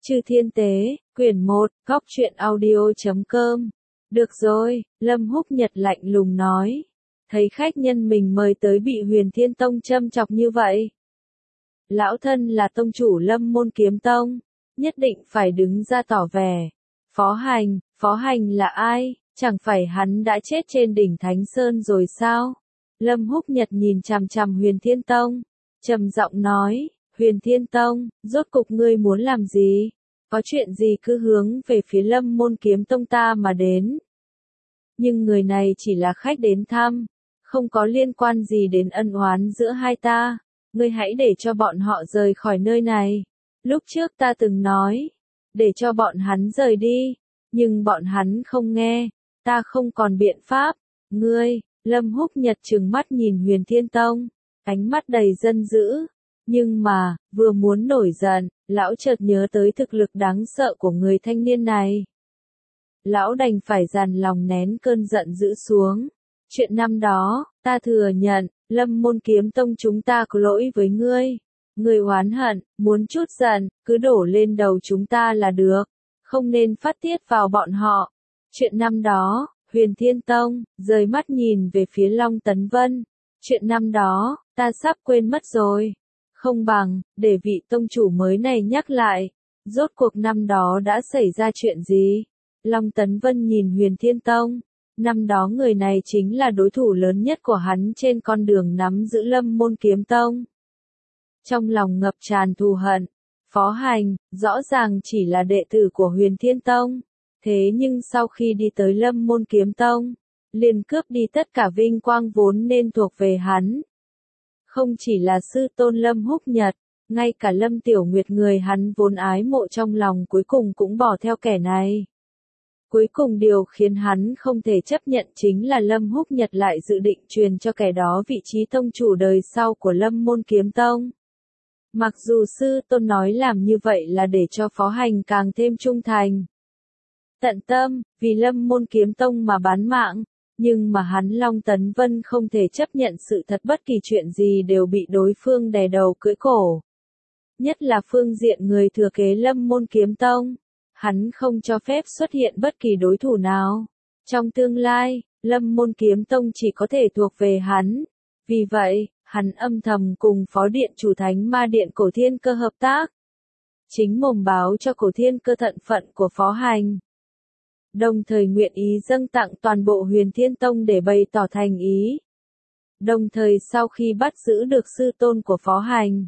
Chư Thiên Tế, quyển 1, góc truyện audio.com. Được rồi, Lâm Húc Nhật lạnh lùng nói. Thấy khách nhân mình mời tới bị Huyền Thiên Tông châm chọc như vậy. Lão thân là tông chủ Lâm Môn Kiếm Tông, nhất định phải đứng ra tỏ vẻ. Phó Hành là ai? Chẳng phải hắn đã chết trên đỉnh Thánh Sơn rồi sao? Lâm Húc Nhật nhìn chằm chằm Huyền Thiên Tông, trầm giọng nói. Huyền Thiên Tông, rốt cục ngươi muốn làm gì? Có chuyện gì cứ hướng về phía Lâm Môn Kiếm Tông ta mà đến. Nhưng người này chỉ là khách đến thăm, không có liên quan gì đến ân oán giữa hai ta. Ngươi hãy để cho bọn họ rời khỏi nơi này. Lúc trước ta từng nói, để cho bọn hắn rời đi, nhưng bọn hắn không nghe, ta không còn biện pháp. Ngươi, Lâm Húc Nhật trừng mắt nhìn Huyền Thiên Tông, ánh mắt đầy giận dữ. Nhưng mà, vừa muốn nổi giận, lão chợt nhớ tới thực lực đáng sợ của người thanh niên này. Lão đành phải dằn lòng nén cơn giận dữ xuống. Chuyện năm đó, ta thừa nhận, Lâm Môn Kiếm Tông chúng ta có lỗi với ngươi. Ngươi oán hận, muốn chút giận, cứ đổ lên đầu chúng ta là được. Không nên phát tiết vào bọn họ. Chuyện năm đó, Huyền Thiên Tông, rời mắt nhìn về phía Long Tấn Vân. Chuyện năm đó, ta sắp quên mất rồi. Không bằng, để vị tông chủ mới này nhắc lại. Rốt cuộc năm đó đã xảy ra chuyện gì? Long Tấn Vân nhìn Huyền Thiên Tông. Năm đó người này chính là đối thủ lớn nhất của hắn trên con đường nắm giữ Lâm Môn Kiếm Tông. Trong lòng ngập tràn thù hận, Phó Hành, rõ ràng chỉ là đệ tử của Huyền Thiên Tông. Thế nhưng sau khi đi tới Lâm Môn Kiếm Tông, liền cướp đi tất cả vinh quang vốn nên thuộc về hắn. Không chỉ là sư tôn Lâm Húc Nhật, ngay cả Lâm Tiểu Nguyệt người hắn vốn ái mộ trong lòng cuối cùng cũng bỏ theo kẻ này. Cuối cùng điều khiến hắn không thể chấp nhận chính là Lâm Húc Nhật lại dự định truyền cho kẻ đó vị trí tông chủ đời sau của Lâm Môn Kiếm Tông. Mặc dù sư tôn nói làm như vậy là để cho Phó Hành càng thêm trung thành, tận tâm, vì Lâm Môn Kiếm Tông mà bán mạng. Nhưng mà hắn Long Tấn Vân không thể chấp nhận sự thật bất kỳ chuyện gì đều bị đối phương đè đầu cưỡi cổ. Nhất là phương diện người thừa kế Lâm Môn Kiếm Tông. Hắn không cho phép xuất hiện bất kỳ đối thủ nào. Trong tương lai, Lâm Môn Kiếm Tông chỉ có thể thuộc về hắn. Vì vậy, hắn âm thầm cùng Phó Điện Chủ Thánh Ma Điện Cổ Thiên Cơ hợp tác. Chính mồm báo cho Cổ Thiên Cơ thân phận của Phó Hành. Đồng thời nguyện ý dâng tặng toàn bộ Huyền Thiên Tông để bày tỏ thành ý. Đồng thời sau khi bắt giữ được sư tôn của Phó Hành,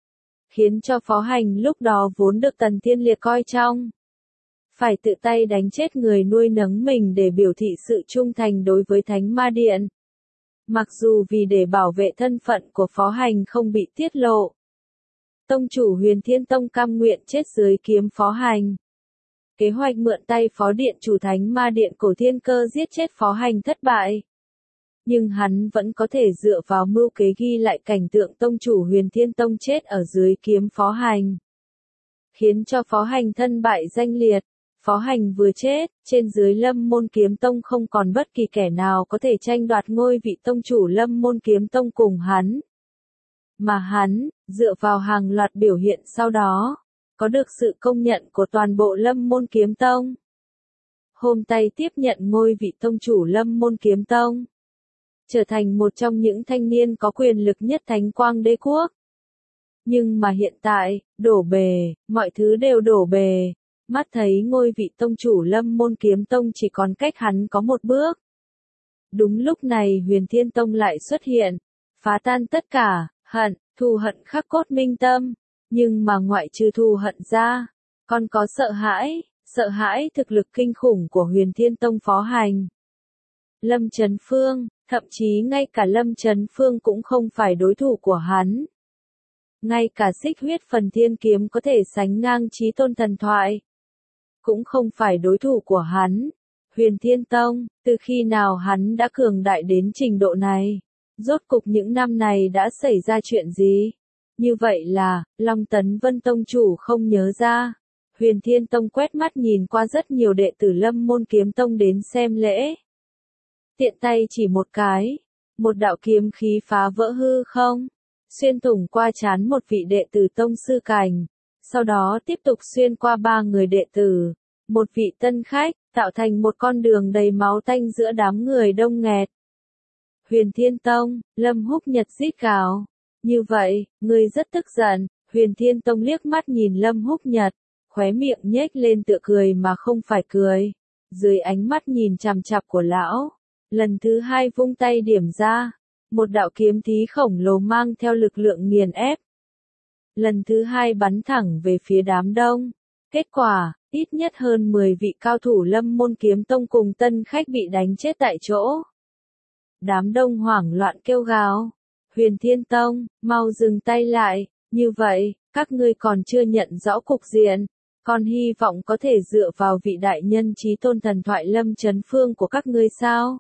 khiến cho Phó Hành lúc đó vốn được Tần Thiên Liệt coi trọng, phải tự tay đánh chết người nuôi nấng mình để biểu thị sự trung thành đối với Thánh Ma Điện. Mặc dù vì để bảo vệ thân phận của Phó Hành không bị tiết lộ, tông chủ Huyền Thiên Tông cam nguyện chết dưới kiếm Phó Hành. Kế hoạch mượn tay Phó Điện Chủ Thánh Ma Điện Cổ Thiên Cơ giết chết Phó Hành thất bại. Nhưng hắn vẫn có thể dựa vào mưu kế ghi lại cảnh tượng tông chủ Huyền Thiên Tông chết ở dưới kiếm Phó Hành, khiến cho Phó Hành thân bại danh liệt. Phó Hành vừa chết, trên dưới Lâm Môn Kiếm Tông không còn bất kỳ kẻ nào có thể tranh đoạt ngôi vị tông chủ Lâm Môn Kiếm Tông cùng hắn. Mà hắn, dựa vào hàng loạt biểu hiện sau đó, có được sự công nhận của toàn bộ Lâm Môn Kiếm Tông. Hôm tay tiếp nhận ngôi vị tông chủ Lâm Môn Kiếm Tông, trở thành một trong những thanh niên có quyền lực nhất Thánh Quang Đế Quốc. Nhưng mà hiện tại, đổ bề, mọi thứ đều đổ bề. Mắt thấy ngôi vị tông chủ Lâm Môn Kiếm Tông chỉ còn cách hắn có một bước. Đúng lúc này Huyền Thiên Tông lại xuất hiện, phá tan tất cả, thù hận khắc cốt minh tâm. Nhưng mà ngoại trừ thù hận ra, còn có sợ hãi thực lực kinh khủng của Huyền Thiên Tông Phó Hành. Lâm Trấn Phương, thậm chí ngay cả Lâm Trấn Phương cũng không phải đối thủ của hắn. Ngay cả Xích Huyết Phần Thiên Kiếm có thể sánh ngang chí tôn thần thoại, cũng không phải đối thủ của hắn. Huyền Thiên Tông, từ khi nào hắn đã cường đại đến trình độ này? Rốt cục những năm này đã xảy ra chuyện gì? Như vậy là, Long Tấn Vân Tông chủ không nhớ ra. Huyền Thiên Tông quét mắt nhìn qua rất nhiều đệ tử Lâm Môn Kiếm Tông đến xem lễ. Tiện tay chỉ một cái, một đạo kiếm khí phá vỡ hư không, xuyên thủng qua trán một vị đệ tử tông sư cảnh. sau đó tiếp tục xuyên qua 3 người đệ tử, một vị tân khách, tạo thành một con đường đầy máu tanh giữa đám người đông nghẹt. Huyền Thiên Tông, Lâm Húc Nhật rít gào. Như vậy, ngươi rất tức giận. Huyền Thiên Tông liếc mắt nhìn Lâm Húc Nhật, khóe miệng nhếch lên tựa cười mà không phải cười. Dưới ánh mắt nhìn chằm chằm của lão, lần thứ 2 vung tay điểm ra, một đạo kiếm thí khổng lồ mang theo lực lượng nghiền ép. Lần thứ 2 bắn thẳng về phía đám đông. Kết quả, ít nhất hơn 10 vị cao thủ Lâm Môn Kiếm Tông cùng tân khách bị đánh chết tại chỗ. Đám đông hoảng loạn kêu gào. Huyền Thiên Tông, mau dừng tay lại, như vậy, các ngươi còn chưa nhận rõ cục diện, còn hy vọng có thể dựa vào vị đại nhân chí tôn thần thoại Lâm Chấn Phương của các ngươi sao?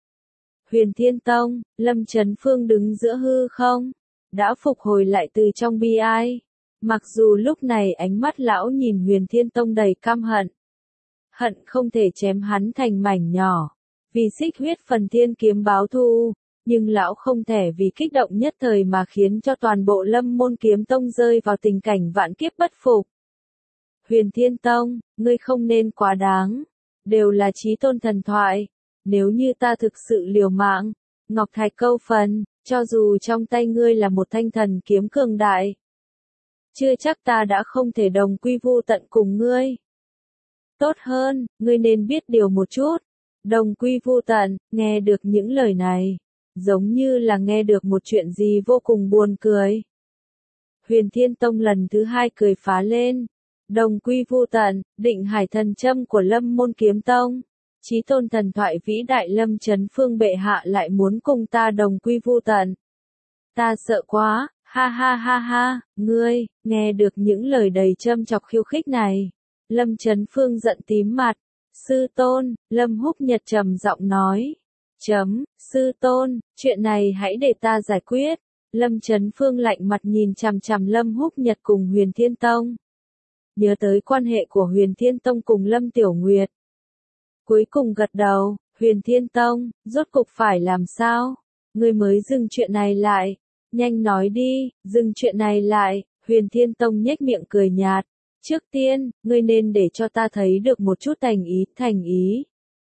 Huyền Thiên Tông, Lâm Chấn Phương đứng giữa hư không, đã phục hồi lại từ trong bi ai. Mặc dù lúc này ánh mắt lão nhìn Huyền Thiên Tông đầy căm hận. Hận không thể chém hắn thành mảnh nhỏ, vì xích huyết phần thiên kiếm báo thù. Nhưng lão không thể vì kích động nhất thời mà khiến cho toàn bộ Lâm Môn Kiếm Tông rơi vào tình cảnh vạn kiếp bất phục. Huyền Thiên Tông, ngươi không nên quá đáng, đều là chí tôn thần thoại, nếu như ta thực sự liều mạng, Ngọc Thạch câu phần, cho dù trong tay ngươi là một thanh thần kiếm cường đại, chưa chắc ta đã không thể đồng quy vu tận cùng ngươi. Tốt hơn, ngươi nên biết điều một chút, đồng quy vu tận. Nghe được những lời này, giống như là nghe được một chuyện gì vô cùng buồn cười. Huyền Thiên Tông lần thứ 2 cười phá lên. Đồng quy vu tận, định hải thần châm của Lâm Môn Kiếm Tông. Chí tôn thần thoại vĩ đại Lâm Chấn Phương bệ hạ lại muốn cùng ta đồng quy vu tận. Ta sợ quá, ha ha ha ha, ngươi, nghe được những lời đầy châm chọc khiêu khích này. Lâm Chấn Phương giận tím mặt. Sư tôn, Lâm Húc Nhật trầm giọng nói. Sư tôn, chuyện này hãy để ta giải quyết. Lâm Chấn Phương lạnh mặt nhìn chằm chằm Lâm Húc Nhật cùng Huyền Thiên Tông. Nhớ tới quan hệ của Huyền Thiên Tông cùng Lâm Tiểu Nguyệt. Cuối cùng gật đầu, Huyền Thiên Tông, rốt cục phải làm sao? Ngươi mới dừng chuyện này lại. Nhanh nói đi, dừng chuyện này lại. Huyền Thiên Tông nhếch miệng cười nhạt. Trước tiên, ngươi nên để cho ta thấy được một chút thành ý.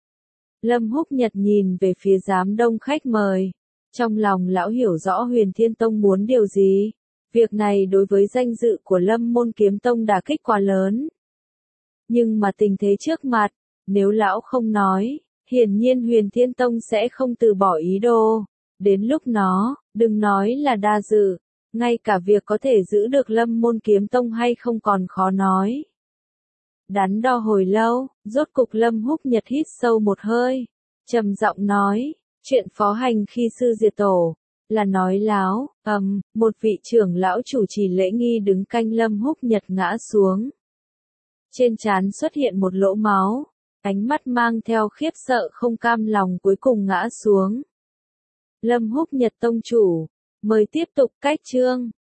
Lâm Húc Nhật nhìn về phía giám đông khách mời. Trong lòng lão hiểu rõ Huyền Thiên Tông muốn điều gì. Việc này đối với danh dự của Lâm Môn Kiếm Tông đả kích quá lớn. Nhưng mà tình thế trước mặt, nếu lão không nói, hiển nhiên Huyền Thiên Tông sẽ không từ bỏ ý đồ. Đến lúc nó, đừng nói là đa dự, ngay cả việc có thể giữ được Lâm Môn Kiếm Tông hay không còn khó nói. Đắn đo hồi lâu, rốt cục Lâm Húc Nhật hít sâu một hơi, trầm giọng nói, chuyện phó hành khi sư diệt tổ, là nói láo. Một vị trưởng lão chủ trì lễ nghi đứng canh Lâm Húc Nhật ngã xuống. Trên trán xuất hiện một lỗ máu, ánh mắt mang theo khiếp sợ không cam lòng cuối cùng ngã xuống. Lâm Húc Nhật tông chủ, mời tiếp tục cách chương.